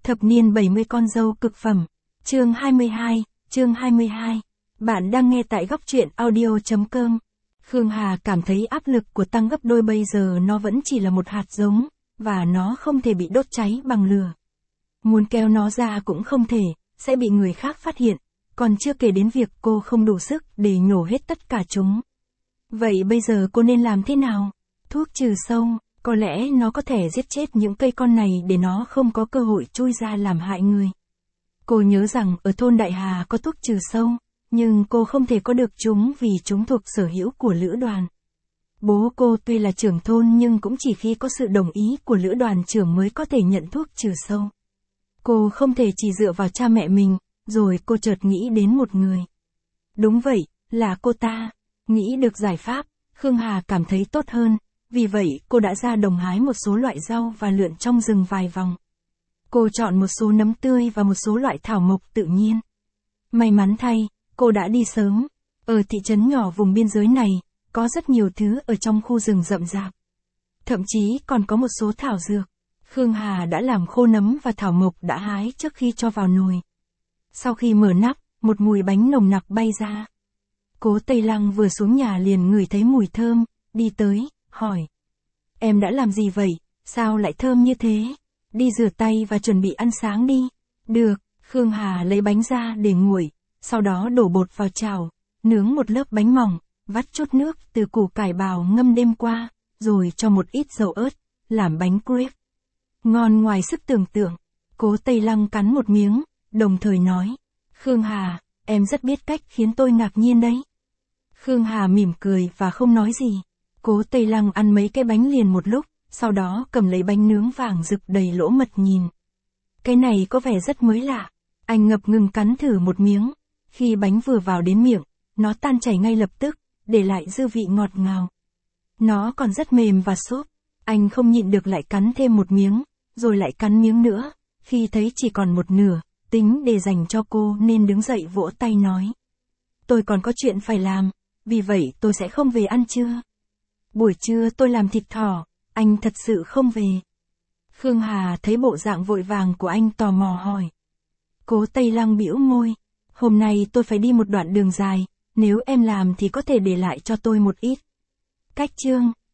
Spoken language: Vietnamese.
Thập niên 70 con dâu cực phẩm. Chương 22. Bạn đang nghe tại góc truyện audio.com. Khương Hà cảm thấy áp lực của tăng gấp đôi, bây giờ nó vẫn chỉ là một hạt giống, và nó không thể bị đốt cháy bằng lửa. Muốn kéo nó ra cũng không thể, sẽ bị người khác phát hiện, còn chưa kể đến việc cô không đủ sức để nhổ hết tất cả chúng. Vậy bây giờ cô nên làm thế nào? Thuốc trừ sâu, có lẽ nó có thể giết chết những cây con này để nó không có cơ hội chui ra làm hại người. Cô nhớ rằng ở thôn Đại Hà có thuốc trừ sâu, nhưng cô không thể có được chúng vì chúng thuộc sở hữu của lữ đoàn. Bố cô tuy là trưởng thôn nhưng cũng chỉ khi có sự đồng ý của lữ đoàn trưởng mới có thể nhận thuốc trừ sâu. Cô không thể chỉ dựa vào cha mẹ mình, rồi cô chợt nghĩ đến một người. Đúng vậy, là cô ta. Nghĩ được giải pháp, Khương Hà cảm thấy tốt hơn, vì vậy cô đã ra đồng hái một số loại rau và lượn trong rừng vài vòng. Cô chọn một số nấm tươi và một số loại thảo mộc tự nhiên. May mắn thay, cô đã đi sớm. Ở thị trấn nhỏ vùng biên giới này, có rất nhiều thứ ở trong khu rừng rậm rạp. Thậm chí còn có một số thảo dược. Khương Hà đã làm khô nấm và thảo mộc đã hái trước khi cho vào nồi. Sau khi mở nắp, một mùi bánh nồng nặc bay ra. Cố Tây Lăng vừa xuống nhà liền ngửi thấy mùi thơm, đi tới, hỏi. Em đã làm gì vậy, sao lại thơm như thế? Đi rửa tay và chuẩn bị ăn sáng đi. Được, Khương Hà lấy bánh ra để nguội, sau đó đổ bột vào chảo, nướng một lớp bánh mỏng, vắt chút nước từ củ cải bào ngâm đêm qua, rồi cho một ít dầu ớt, làm bánh crepe. Ngon ngoài sức tưởng tượng. Cố Tây Lăng cắn một miếng, đồng thời nói. Khương Hà, em rất biết cách khiến tôi ngạc nhiên đấy. Khương Hà mỉm cười và không nói gì. Cố Tây Lăng ăn mấy cái bánh liền một lúc, sau đó cầm lấy bánh nướng vàng rực đầy lỗ mật nhìn. Cái này có vẻ rất mới lạ. Anh ngập ngừng cắn thử một miếng. Khi bánh vừa vào đến miệng, nó tan chảy ngay lập tức, để lại dư vị ngọt ngào. Nó còn rất mềm và xốp. Anh không nhịn được lại cắn thêm một miếng, rồi lại cắn miếng nữa. Khi thấy chỉ còn một nửa, tính để dành cho cô nên đứng dậy vỗ tay nói. Tôi còn có chuyện phải làm, vì vậy tôi sẽ không về ăn trưa. Buổi trưa tôi làm thịt thỏ, anh thật sự không về. Khương Hà thấy bộ dạng vội vàng của anh tò mò hỏi. Cố Tây Lăng bĩu môi. Hôm nay tôi phải đi một đoạn đường dài, nếu em làm thì có thể để lại cho tôi một ít. Cách chương